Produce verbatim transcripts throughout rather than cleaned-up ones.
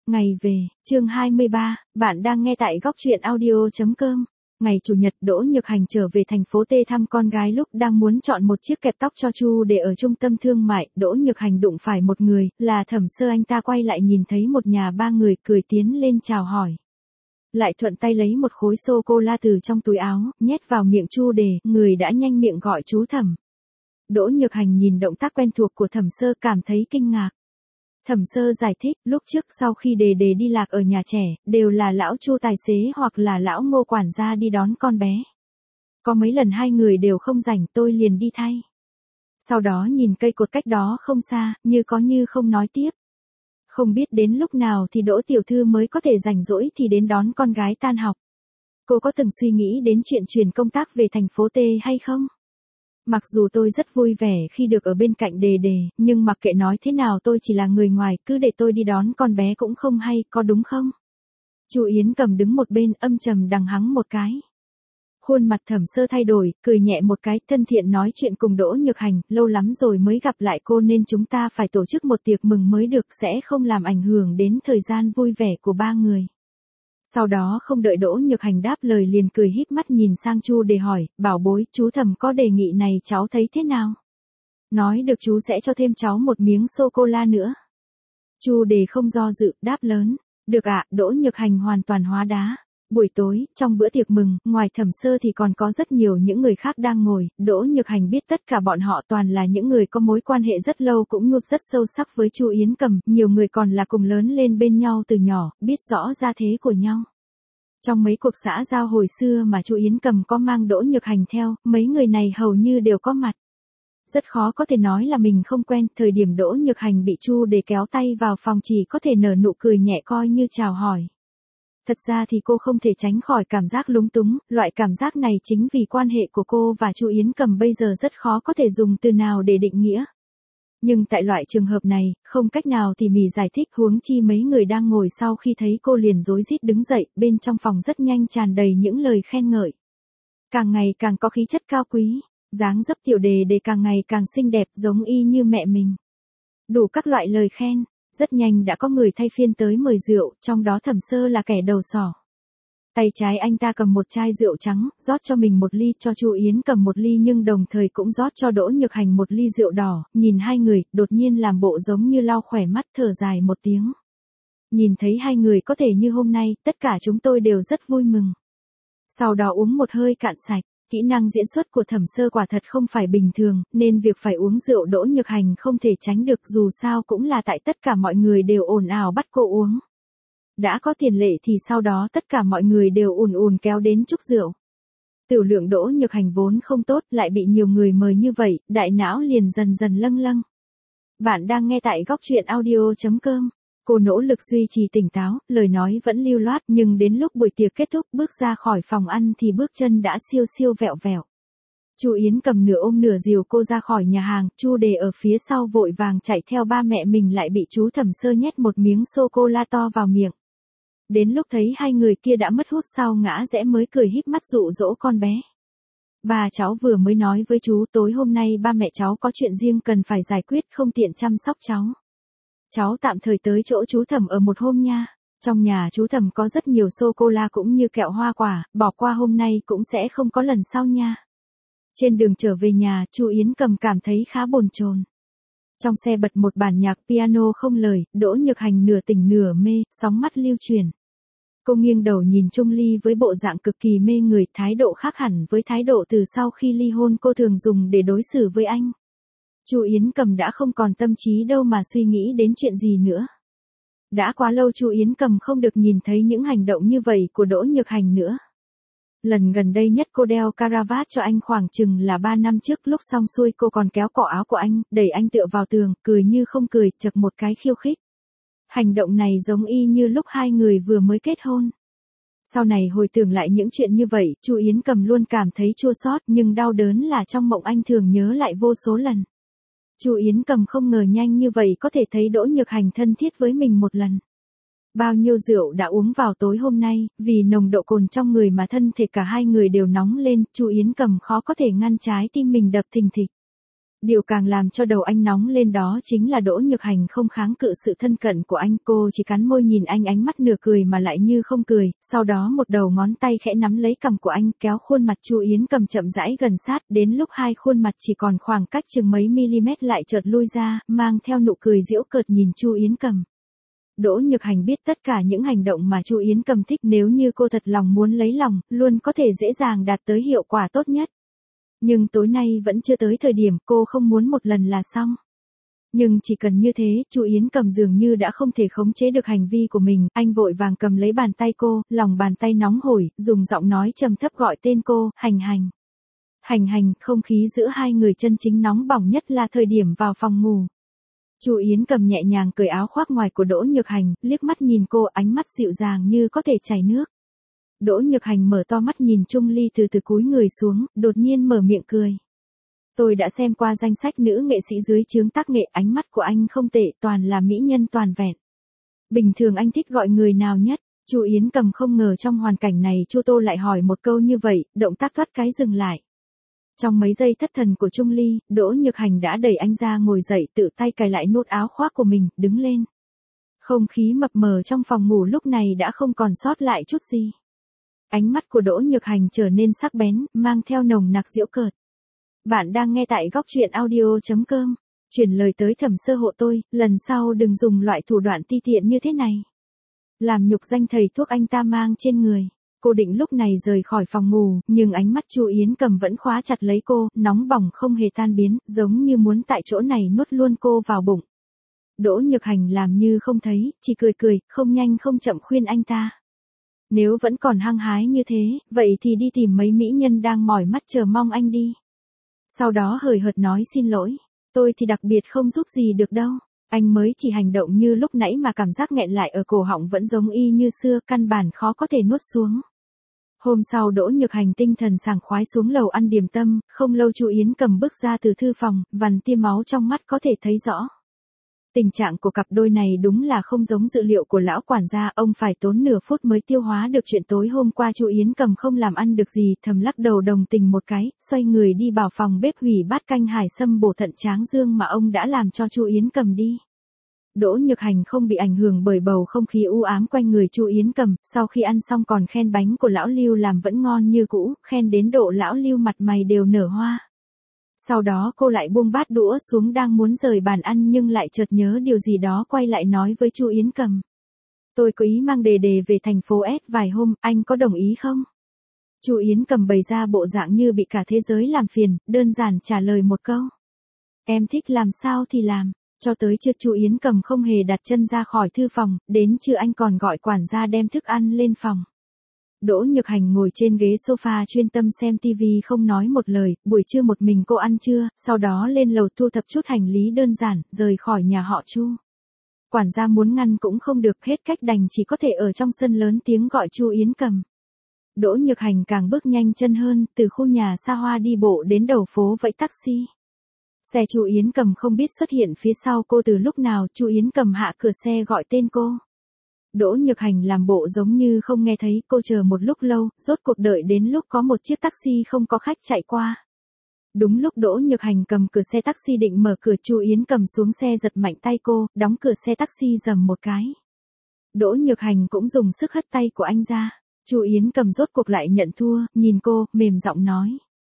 Ngày về, chương hai mươi ba, bạn đang nghe tại góc truyện audio.com. Ngày Chủ nhật Đỗ Nhược Hành trở về thành phố T thăm con gái lúc đang muốn chọn một chiếc kẹp tóc cho Chu để ở trung tâm thương mại. Đỗ Nhược Hành đụng phải một người, là Thẩm Sơ. Anh ta quay lại nhìn thấy một nhà ba người, cười tiến lên chào hỏi. Lại thuận tay lấy một khối sô-cô-la từ trong túi áo, nhét vào miệng Chu Đề, người đã nhanh miệng gọi chú Thẩm. Đỗ Nhược Hành nhìn động tác quen thuộc của Thẩm Sơ cảm thấy kinh ngạc. Thẩm Sơ giải thích, lúc trước sau khi Đề Đề đi lạc ở nhà trẻ, đều là lão Chu tài xế hoặc là lão Ngô quản gia đi đón con bé. Có mấy lần hai người đều không rảnh, tôi liền đi thay. Sau đó nhìn cây cột cách đó không xa, như có như không nói tiếp. Không biết đến lúc nào thì Đỗ tiểu thư mới có thể rảnh rỗi thì đến đón con gái tan học. Cô có từng suy nghĩ đến chuyện chuyển công tác về thành phố T hay không? Mặc dù tôi rất vui vẻ khi được ở bên cạnh Đề Đề, nhưng mặc kệ nói thế nào tôi chỉ là người ngoài, cứ để tôi đi đón con bé cũng không hay, có đúng không? Chu Yến Cầm đứng một bên âm trầm đằng hắng một cái. Khuôn mặt Thẩm Sơ thay đổi, cười nhẹ một cái, thân thiện nói chuyện cùng Đỗ Nhược Hành, lâu lắm rồi mới gặp lại cô nên chúng ta phải tổ chức một tiệc mừng mới được, sẽ không làm ảnh hưởng đến thời gian vui vẻ của ba người. Sau đó không đợi Đỗ Nhược Hành đáp lời liền cười híp mắt nhìn sang Chu để hỏi, bảo bối, chú Thẩm có đề nghị này cháu thấy thế nào? Nói được chú sẽ cho thêm cháu một miếng sô-cô-la nữa. Chu Đề không do dự, đáp lớn, được ạ. Đỗ Nhược Hành hoàn toàn hóa đá. Buổi tối, trong bữa tiệc mừng, ngoài Thẩm Sơ thì còn có rất nhiều những người khác đang ngồi, Đỗ Nhược Hành biết tất cả bọn họ toàn là những người có mối quan hệ rất lâu cũng nhuộm rất sâu sắc với Chu Yến Cầm, nhiều người còn là cùng lớn lên bên nhau từ nhỏ, biết rõ gia thế của nhau. Trong mấy cuộc xã giao hồi xưa mà Chu Yến Cầm có mang Đỗ Nhược Hành theo, mấy người này hầu như đều có mặt. Rất khó có thể nói là mình không quen, thời điểm Đỗ Nhược Hành bị Chu để kéo tay vào phòng chỉ có thể nở nụ cười nhẹ coi như chào hỏi. Thật ra thì cô không thể tránh khỏi cảm giác lúng túng, loại cảm giác này chính vì quan hệ của cô và Chu Yến Cầm bây giờ rất khó có thể dùng từ nào để định nghĩa. Nhưng tại loại trường hợp này, không cách nào tỉ mỉ giải thích, huống chi mấy người đang ngồi sau khi thấy cô liền rối rít đứng dậy, bên trong phòng rất nhanh tràn đầy những lời khen ngợi. Càng ngày càng có khí chất cao quý, dáng dấp tiểu Đề Đề càng ngày càng xinh đẹp giống y như mẹ mình. Đủ các loại lời khen. Rất nhanh đã có người thay phiên tới mời rượu, trong đó Thẩm Sơ là kẻ đầu sỏ. Tay trái anh ta cầm một chai rượu trắng, rót cho mình một ly, cho Chu Yến Cầm một ly nhưng đồng thời cũng rót cho Đỗ Nhược Hành một ly rượu đỏ, nhìn hai người, đột nhiên làm bộ giống như lau khỏe mắt thở dài một tiếng. Nhìn thấy hai người có thể như hôm nay, tất cả chúng tôi đều rất vui mừng. Sau đó uống một hơi cạn sạch. Kỹ năng diễn xuất của Thẩm Sơ quả thật không phải bình thường, nên việc phải uống rượu Đỗ Nhược Hành không thể tránh được, dù sao cũng là tại tất cả mọi người đều ồn ào bắt cô uống. Đã có tiền lệ thì sau đó tất cả mọi người đều ùn ùn kéo đến chúc rượu. Tiểu lượng Đỗ Nhược Hành vốn không tốt, lại bị nhiều người mời như vậy, đại não liền dần dần lâng lâng. Bạn đang nghe tại góc truyện audio.com. Cô nỗ lực duy trì tỉnh táo, lời nói vẫn lưu loát, nhưng đến lúc buổi tiệc kết thúc bước ra khỏi phòng ăn thì bước chân đã siêu siêu vẹo vẹo. Chu Yến Cầm nửa ôm nửa dìu cô ra khỏi nhà hàng, Chu Đề ở phía sau vội vàng chạy theo, ba mẹ mình lại bị chú Thẩm Sơ nhét một miếng sô-cô-la to vào miệng. Đến lúc thấy hai người kia đã mất hút sau ngã rẽ mới cười híp mắt dụ dỗ con bé. Bà cháu vừa mới nói với chú tối hôm nay ba mẹ cháu có chuyện riêng cần phải giải quyết, không tiện chăm sóc cháu. Cháu tạm thời tới chỗ chú Thẩm ở một hôm nha. Trong nhà chú Thẩm có rất nhiều sô-cô-la cũng như kẹo hoa quả, bỏ qua hôm nay cũng sẽ không có lần sau nha. Trên đường trở về nhà, Chu Yến Cầm cảm thấy khá bồn chồn. Trong xe bật một bản nhạc piano không lời, Đỗ Nhược Hành nửa tỉnh nửa mê, sóng mắt lưu chuyển. Cô nghiêng đầu nhìn Trung Ly với bộ dạng cực kỳ mê người, thái độ khác hẳn với thái độ từ sau khi ly hôn cô thường dùng để đối xử với anh. Chu Yến Cầm đã không còn tâm trí đâu mà suy nghĩ đến chuyện gì nữa. Đã quá lâu Chu Yến Cầm không được nhìn thấy những hành động như vậy của Đỗ Nhược Hành nữa. Lần gần đây nhất cô đeo caravat cho anh khoảng chừng là ba năm trước, lúc xong xuôi cô còn kéo cổ áo của anh, đẩy anh tựa vào tường, cười như không cười, chậc một cái khiêu khích. Hành động này giống y như lúc hai người vừa mới kết hôn. Sau này hồi tưởng lại những chuyện như vậy, Chu Yến Cầm luôn cảm thấy chua xót, nhưng đau đớn là trong mộng anh thường nhớ lại vô số lần. Chu Yến Cầm không ngờ nhanh như vậy có thể thấy Đỗ Nhược Hành thân thiết với mình một lần. Bao nhiêu rượu đã uống vào tối hôm nay, vì nồng độ cồn trong người mà thân thể cả hai người đều nóng lên, Chu Yến Cầm khó có thể ngăn trái tim mình đập thình thịch. Điều càng làm cho đầu anh nóng lên đó chính là Đỗ Nhược Hành không kháng cự sự thân cận của anh, cô chỉ cắn môi nhìn anh, ánh mắt nửa cười mà lại như không cười, sau đó một đầu ngón tay khẽ nắm lấy cằm của anh, kéo khuôn mặt Chu Yến Cầm chậm rãi gần sát, đến lúc hai khuôn mặt chỉ còn khoảng cách chừng mấy mm lại chợt lui ra, mang theo nụ cười giễu cợt nhìn Chu Yến Cầm. Đỗ Nhược Hành biết tất cả những hành động mà Chu Yến Cầm thích, nếu như cô thật lòng muốn lấy lòng, luôn có thể dễ dàng đạt tới hiệu quả tốt nhất. Nhưng tối nay vẫn chưa tới thời điểm, cô không muốn một lần là xong. Nhưng chỉ cần như thế, Chu Yến Cầm dường như đã không thể khống chế được hành vi của mình, anh vội vàng cầm lấy bàn tay cô, lòng bàn tay nóng hổi, dùng giọng nói trầm thấp gọi tên cô, Hành Hành. Hành Hành, không khí giữa hai người chân chính nóng bỏng nhất là thời điểm vào phòng ngủ. Chu Yến Cầm nhẹ nhàng cởi áo khoác ngoài của Đỗ Nhược Hành, liếc mắt nhìn cô, ánh mắt dịu dàng như có thể chảy nước. Đỗ Nhược Hành mở to mắt nhìn Trung Ly từ từ cúi người xuống, đột nhiên mở miệng cười. Tôi đã xem qua danh sách nữ nghệ sĩ dưới trướng tác nghệ, ánh mắt của anh không tệ, toàn là mỹ nhân toàn vẹn. Bình thường anh thích gọi người nào nhất? Chu Yến Cầm không ngờ trong hoàn cảnh này Chu Tô lại hỏi một câu như vậy, động tác thoát cái dừng lại. Trong mấy giây thất thần của Trung Ly, Đỗ Nhược Hành đã đẩy anh ra ngồi dậy, tự tay cài lại nút áo khoác của mình, đứng lên. Không khí mập mờ trong phòng ngủ lúc này đã không còn sót lại chút gì. Ánh mắt của Đỗ Nhược Hành trở nên sắc bén, mang theo nồng nặc giễu cợt. Bạn đang nghe tại góc truyện audio chấm com. Chuyển lời tới Thẩm Sơ hộ tôi, lần sau đừng dùng loại thủ đoạn ti tiện như thế này. Làm nhục danh thầy thuốc anh ta mang trên người. Cô định lúc này rời khỏi phòng ngủ, nhưng ánh mắt Chu Yến Cầm vẫn khóa chặt lấy cô, nóng bỏng không hề tan biến, giống như muốn tại chỗ này nuốt luôn cô vào bụng. Đỗ Nhược Hành làm như không thấy, chỉ cười cười, không nhanh không chậm khuyên anh ta. Nếu vẫn còn hăng hái như thế, vậy thì đi tìm mấy mỹ nhân đang mỏi mắt chờ mong anh đi. Sau đó hời hợt nói xin lỗi, tôi thì đặc biệt không giúp gì được đâu. Anh mới chỉ hành động như lúc nãy mà cảm giác nghẹn lại ở cổ họng vẫn giống y như xưa, căn bản khó có thể nuốt xuống. Hôm sau Đỗ Nhược Hành tinh thần sảng khoái xuống lầu ăn điểm tâm, không lâu Chu Yến Cầm bước ra từ thư phòng, vằn tia máu trong mắt có thể thấy rõ. Tình trạng của cặp đôi này đúng là không giống dự liệu của lão quản gia, ông phải tốn nửa phút mới tiêu hóa được chuyện tối hôm qua Chu Yến Cầm không làm ăn được gì, thầm lắc đầu đồng tình một cái, xoay người đi vào phòng bếp hủy bát canh hải sâm bổ thận tráng dương mà ông đã làm cho Chu Yến Cầm đi. Đỗ Nhược Hành không bị ảnh hưởng bởi bầu không khí u ám quanh người Chu Yến Cầm, sau khi ăn xong còn khen bánh của lão Lưu làm vẫn ngon như cũ, khen đến độ lão Lưu mặt mày đều nở hoa. Sau đó cô lại buông bát đũa xuống đang muốn rời bàn ăn nhưng lại chợt nhớ điều gì đó quay lại nói với Chu Yến Cầm. Tôi có ý mang Đề Đề về thành phố S vài hôm, anh có đồng ý không? Chu Yến Cầm bày ra bộ dạng như bị cả thế giới làm phiền, đơn giản trả lời một câu. Em thích làm sao thì làm. Cho tới trưa Chu Yến Cầm không hề đặt chân ra khỏi thư phòng, đến trưa anh còn gọi quản gia đem thức ăn lên phòng. Đỗ Nhược Hành ngồi trên ghế sofa chuyên tâm xem tivi không nói một lời, buổi trưa một mình cô ăn trưa, sau đó lên lầu thu thập chút hành lý đơn giản, rời khỏi nhà họ Chu. Quản gia muốn ngăn cũng không được, hết cách đành chỉ có thể ở trong sân lớn tiếng gọi Chu Yến Cầm. Đỗ Nhược Hành càng bước nhanh chân hơn, từ khu nhà xa hoa đi bộ đến đầu phố vẫy taxi. Xe Chu Yến Cầm không biết xuất hiện phía sau cô từ lúc nào, Chu Yến Cầm hạ cửa xe gọi tên cô. Đỗ Nhược Hành làm bộ giống như không nghe thấy, cô chờ một lúc lâu, rốt cuộc đợi đến lúc có một chiếc taxi không có khách chạy qua. Đúng lúc Đỗ Nhược Hành cầm cửa xe taxi định mở cửa, Chu Yến Cầm xuống xe giật mạnh tay cô, đóng cửa xe taxi rầm một cái. Đỗ Nhược Hành cũng dùng sức hất tay của anh ra. Chu Yến Cầm rốt cuộc lại nhận thua, nhìn cô, mềm giọng nói.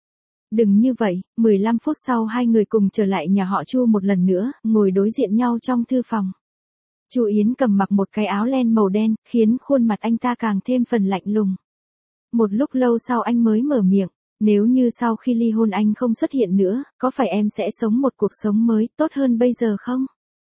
Đừng như vậy. Mười lăm phút sau hai người cùng trở lại nhà họ Chu một lần nữa, ngồi đối diện nhau trong thư phòng. Chu Yến Cầm mặc một cái áo len màu đen, khiến khuôn mặt anh ta càng thêm phần lạnh lùng. Một lúc lâu sau anh mới mở miệng, nếu như sau khi ly hôn anh không xuất hiện nữa, có phải em sẽ sống một cuộc sống mới, tốt hơn bây giờ không?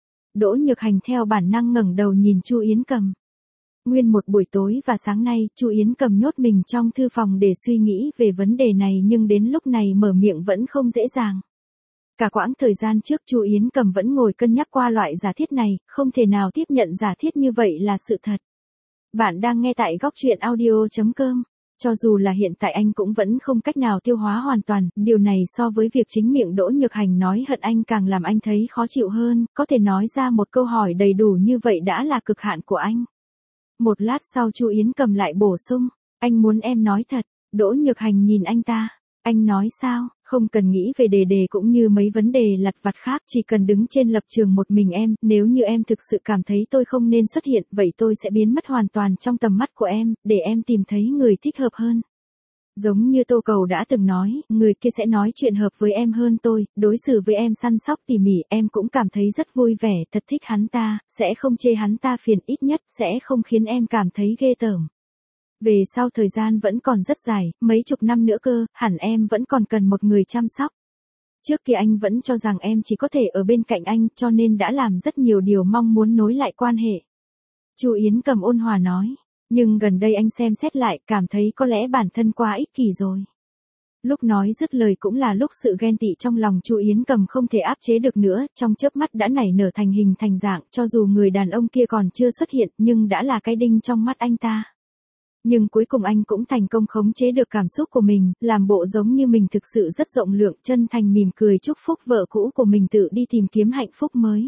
Đỗ Nhược Hành theo bản năng ngẩng đầu nhìn Chu Yến Cầm. Nguyên một buổi tối và sáng nay, Chu Yến Cầm nhốt mình trong thư phòng để suy nghĩ về vấn đề này nhưng đến lúc này mở miệng vẫn không dễ dàng. Cả quãng thời gian trước Chu Yến Cầm vẫn ngồi cân nhắc qua loại giả thiết này, không thể nào tiếp nhận giả thiết như vậy là sự thật. Bạn đang nghe tại góc truyện audio chấm com. Cho dù là hiện tại anh cũng vẫn không cách nào tiêu hóa hoàn toàn, điều này so với việc chính miệng Đỗ Nhược Hành nói hận anh càng làm anh thấy khó chịu hơn, có thể nói ra một câu hỏi đầy đủ như vậy đã là cực hạn của anh. Một lát sau Chu Yến Cầm lại bổ sung, anh muốn em nói thật. Đỗ Nhược Hành nhìn anh ta, anh nói sao, Không cần nghĩ về đề đề cũng như mấy vấn đề lặt vặt khác, chỉ cần đứng trên lập trường một mình em, nếu như em thực sự cảm thấy tôi không nên xuất hiện, vậy tôi sẽ biến mất hoàn toàn trong tầm mắt của em, để em tìm thấy người thích hợp hơn. Giống như Tô Cầu đã từng nói, người kia sẽ nói chuyện hợp với em hơn tôi, đối xử với em săn sóc tỉ mỉ, em cũng cảm thấy rất vui vẻ, thật thích hắn ta, sẽ không chê hắn ta phiền, ít nhất sẽ không khiến em cảm thấy ghê tởm. Về sau thời gian vẫn còn rất dài, mấy chục năm nữa cơ, hẳn em vẫn còn cần một người chăm sóc. Trước kia anh vẫn cho rằng em chỉ có thể ở bên cạnh anh, cho nên đã làm rất nhiều điều mong muốn nối lại quan hệ. Chu Yến Cầm ôn hòa nói. Nhưng gần đây anh xem xét lại, cảm thấy có lẽ bản thân quá ích kỷ rồi. Lúc nói dứt lời cũng là lúc sự ghen tị trong lòng Chu Yến Cầm không thể áp chế được nữa, trong chớp mắt đã nảy nở thành hình thành dạng, cho dù người đàn ông kia còn chưa xuất hiện, nhưng đã là cái đinh trong mắt anh ta. Nhưng cuối cùng anh cũng thành công khống chế được cảm xúc của mình, làm bộ giống như mình thực sự rất rộng lượng, chân thành mỉm cười chúc phúc vợ cũ của mình tự đi tìm kiếm hạnh phúc mới.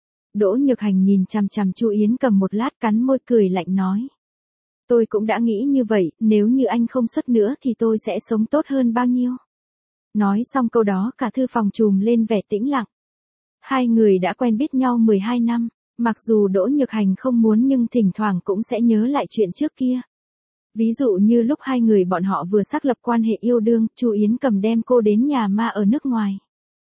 Đỗ Nhược Hành nhìn chằm chằm Chu Yến Cầm một lát, cắn môi cười lạnh nói. Tôi cũng đã nghĩ như vậy, nếu như anh không xuất nữa thì tôi sẽ sống tốt hơn bao nhiêu. Nói xong câu đó cả thư phòng trùm lên vẻ tĩnh lặng. Hai người đã quen biết nhau mười hai năm, mặc dù Đỗ Nhược Hành không muốn nhưng thỉnh thoảng cũng sẽ nhớ lại chuyện trước kia. Ví dụ như lúc hai người bọn họ vừa xác lập quan hệ yêu đương, Chu Yến Cầm đem cô đến nhà ma ở nước ngoài.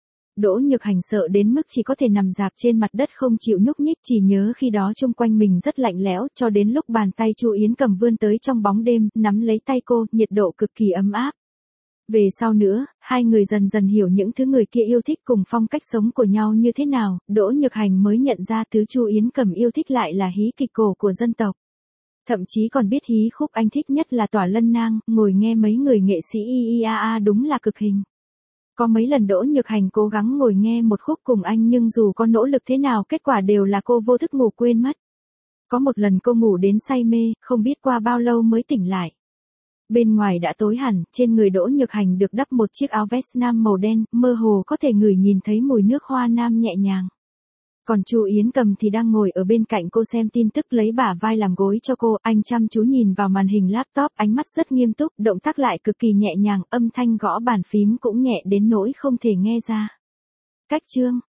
Đỗ Nhược Hành sợ đến mức chỉ có thể nằm rạp trên mặt đất không chịu nhúc nhích, chỉ nhớ khi đó chung quanh mình rất lạnh lẽo, cho đến lúc bàn tay Chu Yến Cầm vươn tới trong bóng đêm, nắm lấy tay cô, nhiệt độ cực kỳ ấm áp. Về sau nữa, hai người dần dần hiểu những thứ người kia yêu thích cùng phong cách sống của nhau như thế nào, Đỗ Nhược Hành mới nhận ra thứ Chu Yến Cầm yêu thích lại là hí kịch cổ của dân tộc. Thậm chí còn biết hí khúc anh thích nhất là Tỏa Lân Nang, ngồi nghe mấy người nghệ sĩ i i a a đúng là cực hình. Có mấy lần Đỗ Nhược Hành cố gắng ngồi nghe một khúc cùng anh nhưng dù có nỗ lực thế nào kết quả đều là cô vô thức ngủ quên mất. Có một lần cô ngủ đến say mê, không biết qua bao lâu mới tỉnh lại. Bên ngoài đã tối hẳn, trên người Đỗ Nhược Hành được đắp một chiếc áo vest nam màu đen, mơ hồ có thể ngửi nhìn thấy mùi nước hoa nam nhẹ nhàng. Còn Chu Yến Cầm thì đang ngồi ở bên cạnh cô xem tin tức, lấy bả vai làm gối cho cô, anh chăm chú nhìn vào màn hình laptop, ánh mắt rất nghiêm túc, động tác lại cực kỳ nhẹ nhàng, âm thanh gõ bàn phím cũng nhẹ đến nỗi không thể nghe ra. Cách chương